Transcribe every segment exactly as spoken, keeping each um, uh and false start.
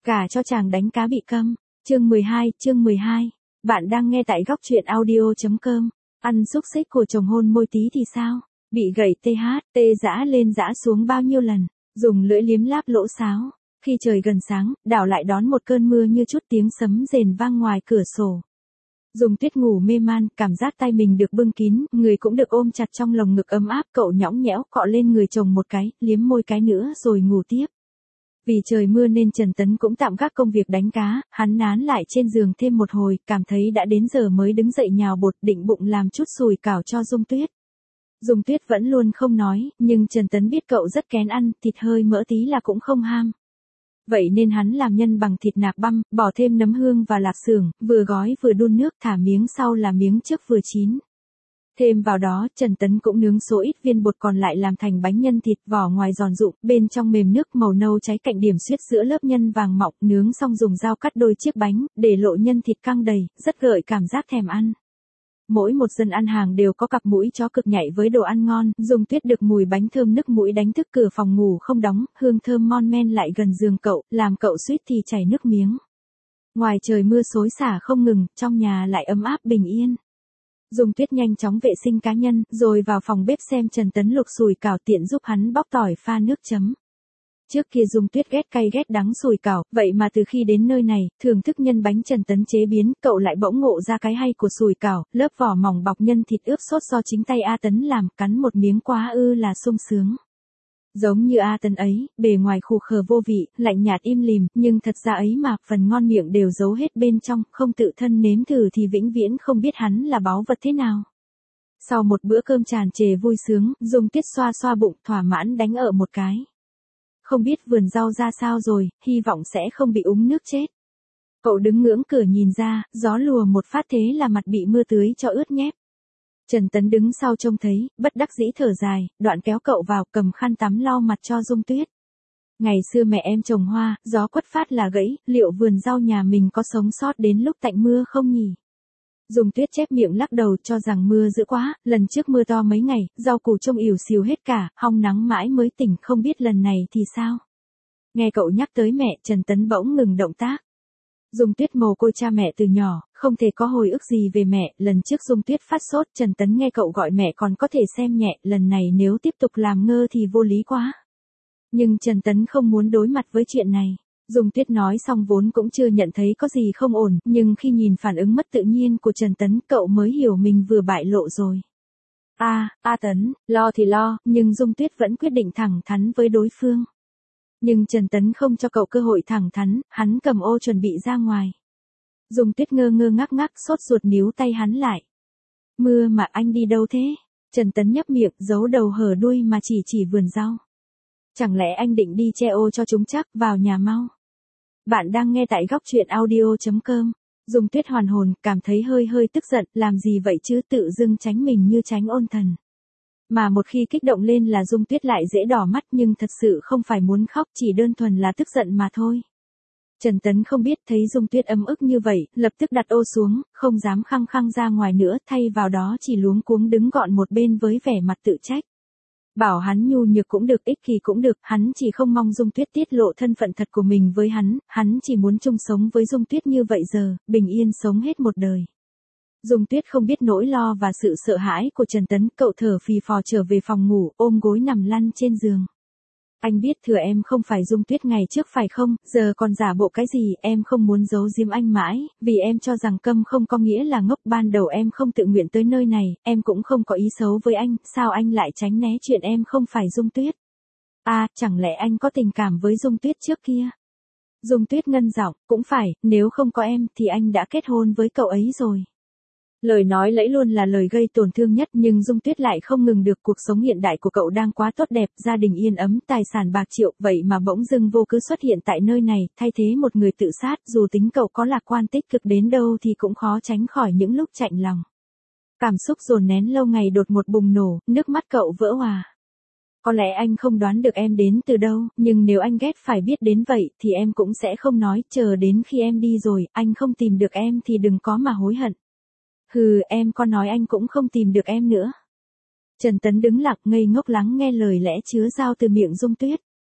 Gả cho chàng đánh cá bị câm. Chương mười hai, chương mười hai. Bạn đang nghe tại góc truyện audio chấm com. Ăn xúc xích của chồng hôn môi tí thì sao? Bị gậy tê hát, tê dã lên dã xuống bao nhiêu lần, dùng lưỡi liếm láp lỗ sáo. Khi trời gần sáng, đảo lại đón một cơn mưa như chút tiếng sấm rền vang ngoài cửa sổ. Dùng Tuyết ngủ mê man, cảm giác tay mình được bưng kín, người cũng được ôm chặt trong lồng ngực ấm áp, cậu nhõng nhẽo cọ lên người chồng một cái, liếm môi cái nữa rồi ngủ tiếp. Vì trời mưa nên Trần Tấn cũng tạm gác công việc đánh cá, hắn nán lại trên giường thêm một hồi, cảm thấy đã đến giờ mới đứng dậy nhào bột, định bụng làm chút sùi cảo cho Dung Tuyết. Dung Tuyết vẫn luôn không nói, nhưng Trần Tấn biết cậu rất kén ăn, thịt hơi mỡ tí là cũng không ham. Vậy nên hắn làm nhân bằng thịt nạc băm, bỏ thêm nấm hương và lạp xưởng, vừa gói vừa đun nước, thả miếng sau là miếng trước vừa chín. Thêm vào đó, Trần Tấn cũng nướng số ít viên bột còn lại làm thành bánh nhân thịt, vỏ ngoài giòn rụm, bên trong mềm nước màu nâu cháy cạnh điểm xuyết giữa lớp nhân vàng mọng, nướng xong dùng dao cắt đôi chiếc bánh, để lộ nhân thịt căng đầy, rất gợi cảm giác thèm ăn. Mỗi một dân ăn hàng đều có cặp mũi chó cực nhạy với đồ ăn ngon, Dung Tuyết được mùi bánh thơm nức mũi đánh thức cửa phòng ngủ không đóng, hương thơm mon men lại gần giường cậu, làm cậu suýt thì chảy nước miếng. Ngoài trời mưa xối xả không ngừng, trong nhà lại ấm áp bình yên. Dung Tuyết nhanh chóng vệ sinh cá nhân, rồi vào phòng bếp xem Trần Tấn luộc sùi cảo tiện giúp hắn bóc tỏi pha nước chấm. Trước kia Dung Tuyết ghét cay ghét đắng sùi cảo, vậy mà từ khi đến nơi này, thưởng thức nhân bánh Trần Tấn chế biến, cậu lại bỗng ngộ ra cái hay của sùi cảo, lớp vỏ mỏng bọc nhân thịt ướp sốt do chính tay A Tấn làm, cắn một miếng quá ư là sung sướng. Giống như A Tấn ấy, bề ngoài khù khờ vô vị, lạnh nhạt im lìm, nhưng thật ra ấy mà, phần ngon miệng đều giấu hết bên trong, không tự thân nếm thử thì vĩnh viễn không biết hắn là báu vật thế nào. Sau một bữa cơm tràn trề vui sướng, Dung Tuyết xoa xoa bụng, thỏa mãn đánh ở một cái. Không biết vườn rau ra sao rồi, hy vọng sẽ không bị úng nước chết. Cậu đứng ngưỡng cửa nhìn ra, gió lùa một phát thế là mặt bị mưa tưới cho ướt nhép. Trần Tấn đứng sau trông thấy, bất đắc dĩ thở dài, đoạn kéo cậu vào cầm khăn tắm lau mặt cho Dung Tuyết. Ngày xưa mẹ em trồng hoa, gió quất phát là gãy, liệu vườn rau nhà mình có sống sót đến lúc tạnh mưa không nhỉ? Dung Tuyết chép miệng lắc đầu cho rằng mưa dữ quá, lần trước mưa to mấy ngày, rau củ trông ỉu xìu hết cả, hong nắng mãi mới tỉnh, không biết lần này thì sao? Nghe cậu nhắc tới mẹ, Trần Tấn bỗng ngừng động tác. Dung Tuyết mồ côi cha mẹ từ nhỏ, không thể có hồi ức gì về mẹ, lần trước Dung Tuyết phát sốt, Trần Tấn nghe cậu gọi mẹ còn có thể xem nhẹ, lần này nếu tiếp tục làm ngơ thì vô lý quá. Nhưng Trần Tấn không muốn đối mặt với chuyện này. Dung Tuyết nói xong vốn cũng chưa nhận thấy có gì không ổn, nhưng khi nhìn phản ứng mất tự nhiên của Trần Tấn, cậu mới hiểu mình vừa bại lộ rồi. A, A Tấn, lo thì lo, nhưng Dung Tuyết vẫn quyết định thẳng thắn với đối phương. Nhưng Trần Tấn không cho cậu cơ hội thẳng thắn, hắn cầm ô chuẩn bị ra ngoài. Dung Tuyết ngơ ngơ ngác ngác, sốt ruột níu tay hắn lại. Mưa mà anh đi đâu thế? Trần Tấn nhấp miệng, giấu đầu hở đuôi mà chỉ chỉ vườn rau. Chẳng lẽ anh định đi che ô cho chúng chắc, vào nhà mau. Bạn đang nghe tại góc truyện audio chấm com. Dung Tuyết hoàn hồn, cảm thấy hơi hơi tức giận, làm gì vậy chứ, tự dưng tránh mình như tránh ôn thần. Mà một khi kích động lên là Dung Tuyết lại dễ đỏ mắt, nhưng thật sự không phải muốn khóc, chỉ đơn thuần là tức giận mà thôi. Trần Tấn không biết, thấy Dung Tuyết ấm ức như vậy, lập tức đặt ô xuống, không dám khăng khăng ra ngoài nữa, thay vào đó chỉ luống cuống đứng gọn một bên với vẻ mặt tự trách. Bảo hắn nhu nhược cũng được, ích kỷ cũng được, hắn chỉ không mong Dung Tuyết tiết lộ thân phận thật của mình với hắn, hắn chỉ muốn chung sống với Dung Tuyết như vậy giờ, bình yên sống hết một đời. Dung Tuyết không biết nỗi lo và sự sợ hãi của Trần Tấn, cậu thở phì phò trở về phòng ngủ, ôm gối nằm lăn trên giường. Anh biết thừa em không phải Dung Tuyết ngày trước phải không, giờ còn giả bộ cái gì, em không muốn giấu giếm anh mãi, vì em cho rằng câm không có nghĩa là ngốc, ban đầu em không tự nguyện tới nơi này, em cũng không có ý xấu với anh, sao anh lại tránh né chuyện em không phải Dung Tuyết? À, chẳng lẽ anh có tình cảm với Dung Tuyết trước kia? Dung Tuyết ngân giọng, cũng phải, nếu không có em thì anh đã kết hôn với cậu ấy rồi. Lời nói lẫy luôn là lời gây tổn thương nhất, nhưng Dung Tuyết lại không ngừng được, cuộc sống hiện đại của cậu đang quá tốt đẹp, gia đình yên ấm, tài sản bạc triệu, vậy mà bỗng dưng vô cớ xuất hiện tại nơi này, thay thế một người tự sát, dù tính cậu có lạc quan tích cực đến đâu thì cũng khó tránh khỏi những lúc chạnh lòng. Cảm xúc dồn nén lâu ngày đột ngột bùng nổ, nước mắt cậu vỡ òa. Có lẽ anh không đoán được em đến từ đâu, nhưng nếu anh ghét phải biết đến vậy, thì em cũng sẽ không nói, chờ đến khi em đi rồi, anh không tìm được em thì đừng có mà hối hận. Hừ, em có nói anh cũng không tìm được em nữa. Trần Tấn đứng lặng ngây ngốc lắng nghe lời lẽ chứa dao từ miệng Dung Tuyết.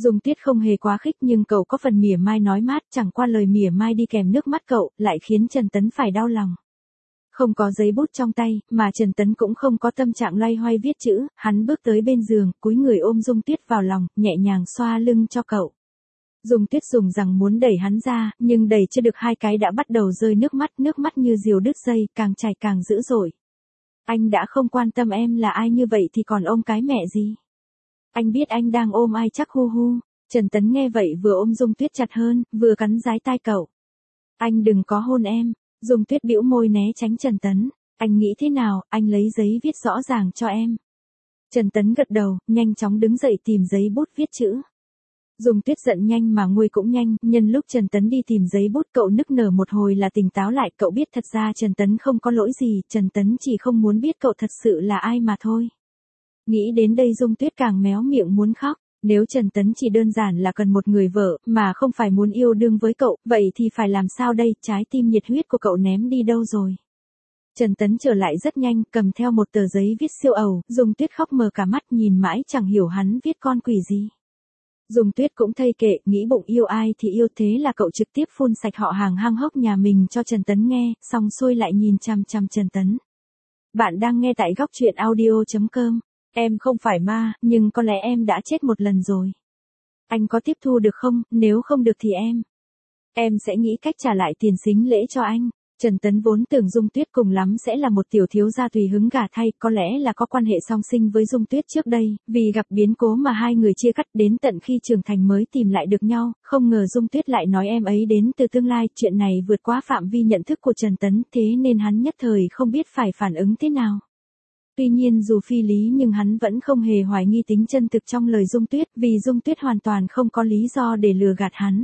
Dung Tuyết không hề quá khích nhưng cậu có phần mỉa mai nói mát, chẳng qua lời mỉa mai đi kèm nước mắt cậu, lại khiến Trần Tấn phải đau lòng. Không có giấy bút trong tay, mà Trần Tấn cũng không có tâm trạng loay hoay viết chữ, hắn bước tới bên giường, cúi người ôm Dung Tuyết vào lòng, nhẹ nhàng xoa lưng cho cậu. Dung Tuyết dùng rằng muốn đẩy hắn ra, nhưng đẩy chưa được hai cái đã bắt đầu rơi nước mắt, nước mắt như diều đứt dây, càng chảy càng dữ dội. Anh đã không quan tâm em là ai như vậy thì còn ôm cái mẹ gì? Anh biết anh đang ôm ai chắc hu hu. Trần Tấn nghe vậy vừa ôm Dung Tuyết chặt hơn, vừa cắn dái tai cậu. Anh đừng có hôn em. Dung Tuyết bĩu môi né tránh Trần Tấn. Anh nghĩ thế nào, anh lấy giấy viết rõ ràng cho em. Trần Tấn gật đầu, nhanh chóng đứng dậy tìm giấy bút viết chữ. Dung Tuyết giận nhanh mà nguôi cũng nhanh, nhân lúc Trần Tấn đi tìm giấy bút cậu nức nở một hồi là tỉnh táo lại, cậu biết thật ra Trần Tấn không có lỗi gì, Trần Tấn chỉ không muốn biết cậu thật sự là ai mà thôi. Nghĩ đến đây Dung Tuyết càng méo miệng muốn khóc, nếu Trần Tấn chỉ đơn giản là cần một người vợ, mà không phải muốn yêu đương với cậu, vậy thì phải làm sao đây, trái tim nhiệt huyết của cậu ném đi đâu rồi. Trần Tấn trở lại rất nhanh, cầm theo một tờ giấy viết siêu ầu, Dung Tuyết khóc mờ cả mắt nhìn mãi chẳng hiểu hắn viết con quỷ gì. Dung Tuyết cũng thây kệ, nghĩ bụng yêu ai thì yêu, thế là cậu trực tiếp phun sạch họ hàng hang hốc nhà mình cho Trần Tấn nghe, xong xuôi lại nhìn chằm chằm Trần Tấn. Bạn đang nghe tại góc truyện audio chấm com. Em không phải ma, nhưng có lẽ em đã chết một lần rồi. Anh có tiếp thu được không, nếu không được thì em. Em sẽ nghĩ cách trả lại tiền sính lễ cho anh. Trần Tấn vốn tưởng Dung Tuyết cùng lắm sẽ là một tiểu thiếu gia tùy hứng gả thay, có lẽ là có quan hệ song sinh với Dung Tuyết trước đây, vì gặp biến cố mà hai người chia cắt đến tận khi trưởng thành mới tìm lại được nhau, không ngờ Dung Tuyết lại nói em ấy đến từ tương lai, chuyện này vượt quá phạm vi nhận thức của Trần Tấn, thế nên hắn nhất thời không biết phải phản ứng thế nào. Tuy nhiên dù phi lý nhưng hắn vẫn không hề hoài nghi tính chân thực trong lời Dung Tuyết, vì Dung Tuyết hoàn toàn không có lý do để lừa gạt hắn.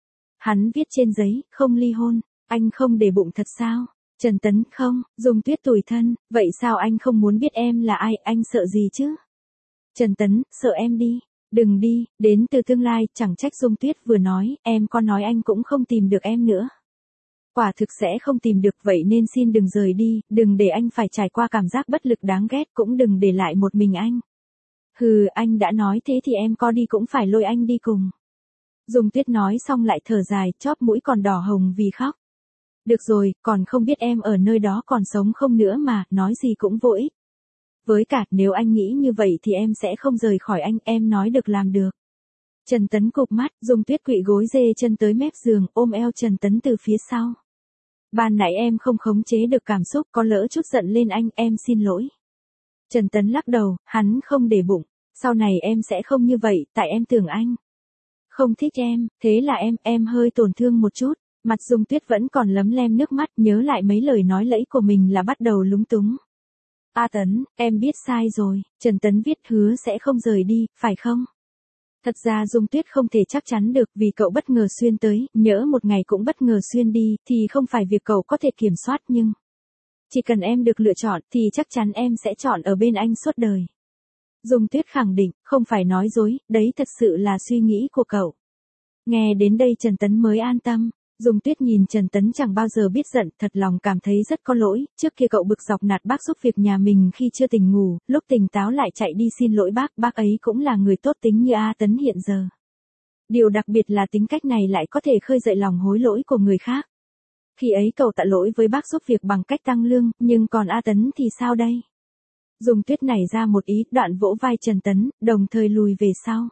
Hắn viết trên giấy, không ly hôn. Anh không để bụng thật sao? Trần Tấn, không. Dung Tuyết tủi thân, vậy sao anh không muốn biết em là ai, anh sợ gì chứ? Trần Tấn, sợ em đi. Đừng đi, đến từ tương lai, chẳng trách Dung Tuyết vừa nói, em có nói anh cũng không tìm được em nữa. Quả thực sẽ không tìm được, vậy nên xin đừng rời đi, đừng để anh phải trải qua cảm giác bất lực đáng ghét, cũng đừng để lại một mình anh. Hừ, anh đã nói thế thì em có đi cũng phải lôi anh đi cùng. Dung Tuyết nói xong lại thở dài, chóp mũi còn đỏ hồng vì khóc. Được rồi, còn không biết em ở nơi đó còn sống không nữa mà, nói gì cũng vô ích. Với cả, nếu anh nghĩ như vậy thì em sẽ không rời khỏi anh, em nói được làm được. Trần Tấn cụp mắt, Dung Tuyết quỵ gối dê chân tới mép giường, ôm eo Trần Tấn từ phía sau. Ban nãy em không khống chế được cảm xúc, có lỡ chút giận lên anh, em xin lỗi. Trần Tấn lắc đầu, hắn không để bụng, sau này em sẽ không như vậy, tại em tưởng anh không thích em, thế là em, em hơi tổn thương một chút. Mặt Dung Tuyết vẫn còn lấm lem nước mắt, nhớ lại mấy lời nói lẫy của mình là bắt đầu lúng túng. A Tấn, em biết sai rồi, Trần Tấn viết hứa sẽ không rời đi, phải không? Thật ra Dung Tuyết không thể chắc chắn được vì cậu bất ngờ xuyên tới, nhỡ một ngày cũng bất ngờ xuyên đi, thì không phải việc cậu có thể kiểm soát nhưng... Chỉ cần em được lựa chọn thì chắc chắn em sẽ chọn ở bên anh suốt đời. Dung Tuyết khẳng định, không phải nói dối, đấy thật sự là suy nghĩ của cậu. Nghe đến đây Trần Tấn mới an tâm. Dung Tuyết nhìn Trần Tấn chẳng bao giờ biết giận, thật lòng cảm thấy rất có lỗi, trước kia cậu bực dọc nạt bác giúp việc nhà mình khi chưa tỉnh ngủ, lúc tỉnh táo lại chạy đi xin lỗi bác, bác ấy cũng là người tốt tính như A Tấn hiện giờ. Điều đặc biệt là tính cách này lại có thể khơi dậy lòng hối lỗi của người khác. Khi ấy cậu tạ lỗi với bác giúp việc bằng cách tăng lương, nhưng còn A Tấn thì sao đây? Dung Tuyết nảy ra một ý, đoạn vỗ vai Trần Tấn, đồng thời lùi về sau.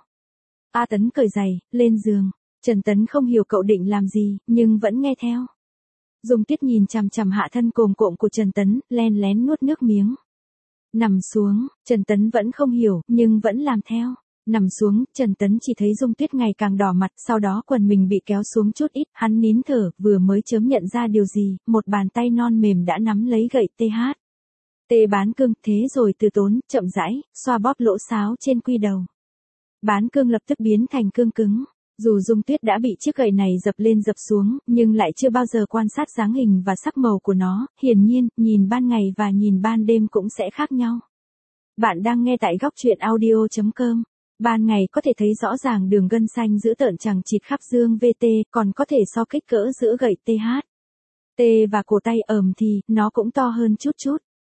A Tấn cởi giày, lên giường. Trần Tấn không hiểu cậu định làm gì, nhưng vẫn nghe theo. Dung Tuyết nhìn chằm chằm hạ thân cồm cộm của Trần Tấn, len lén nuốt nước miếng. Nằm xuống, Trần Tấn vẫn không hiểu, nhưng vẫn làm theo. Nằm xuống, Trần Tấn chỉ thấy Dung Tuyết ngày càng đỏ mặt, sau đó quần mình bị kéo xuống chút ít, hắn nín thở, vừa mới chớm nhận ra điều gì, một bàn tay non mềm đã nắm lấy gậy tê hát. Tê bán cương, thế rồi từ tốn, chậm rãi, xoa bóp lỗ sáo trên quy đầu. Bán cương lập tức biến thành cương cứng. Dù Dung Tuyết đã bị chiếc gậy này dập lên dập xuống, nhưng lại chưa bao giờ quan sát dáng hình và sắc màu của nó, hiển nhiên, nhìn ban ngày và nhìn ban đêm cũng sẽ khác nhau. Bạn đang nghe tại góc truyện audio chấm com. Ban ngày có thể thấy rõ ràng đường gân xanh giữ tợn chằng chịt khắp dương vê tê, còn có thể so kích cỡ giữa gậy tê hát. T và cổ tay ẩm thì, nó cũng to hơn chút chút.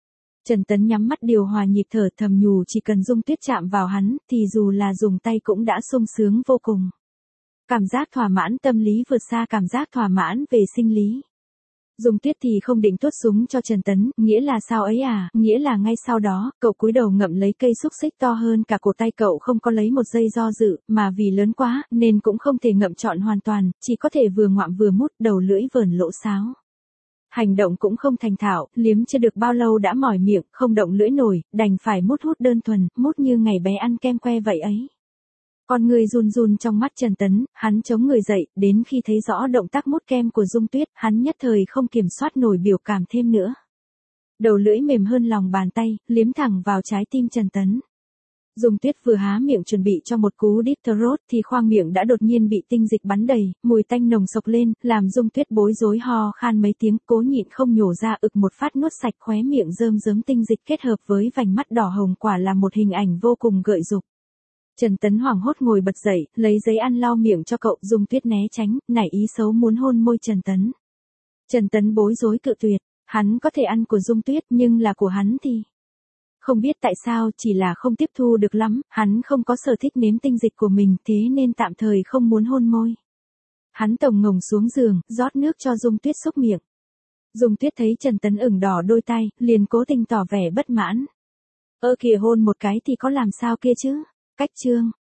Trần Tấn nhắm mắt điều hòa nhịp thở, thầm nhủ chỉ cần Dung Tuyết chạm vào hắn, thì dù là dùng tay cũng đã sung sướng vô cùng. Cảm giác thỏa mãn tâm lý vượt xa cảm giác thỏa mãn về sinh lý. Dung Tuyết thì không định tuốt súng cho Trần Tấn, nghĩa là sao ấy à, nghĩa là ngay sau đó, cậu cúi đầu ngậm lấy cây xúc xích to hơn cả cổ tay cậu, không có lấy một giây do dự, mà vì lớn quá, nên cũng không thể ngậm trọn hoàn toàn, chỉ có thể vừa ngoạm vừa mút, đầu lưỡi vờn lỗ sáo. Hành động cũng không thành thạo, liếm chưa được bao lâu đã mỏi miệng, không động lưỡi nổi, đành phải mút hút đơn thuần, mút như ngày bé ăn kem que vậy ấy. Con người run run trong mắt Trần Tấn, hắn chống người dậy, đến khi thấy rõ động tác mút kem của Dung Tuyết, hắn nhất thời không kiểm soát nổi biểu cảm thêm nữa. Đầu lưỡi mềm hơn lòng bàn tay, liếm thẳng vào trái tim Trần Tấn. Dung Tuyết vừa há miệng chuẩn bị cho một cú deep throat thì khoang miệng đã đột nhiên bị tinh dịch bắn đầy, mùi tanh nồng sộc lên, làm Dung Tuyết bối rối ho khan mấy tiếng, cố nhịn không nhổ ra ực một phát nuốt sạch, khóe miệng rơm rớm tinh dịch kết hợp với vành mắt đỏ hồng, quả là một hình ảnh vô cùng gợi dục. Trần Tấn hoảng hốt ngồi bật dậy, lấy giấy ăn lau miệng cho cậu. Dung Tuyết né tránh, nảy ý xấu muốn hôn môi Trần Tấn. Trần Tấn bối rối cự tuyệt, hắn có thể ăn của Dung Tuyết nhưng là của hắn thì... Không biết tại sao, chỉ là không tiếp thu được lắm, hắn không có sở thích nếm tinh dịch của mình, thế nên tạm thời không muốn hôn môi. Hắn tổng ngồng xuống giường, rót nước cho Dung Tuyết xúc miệng. Dung Tuyết thấy Trần Tấn ửng đỏ đôi tay, liền cố tình tỏ vẻ bất mãn. Ơ kìa, hôn một cái thì có làm sao kia chứ? Cách chương.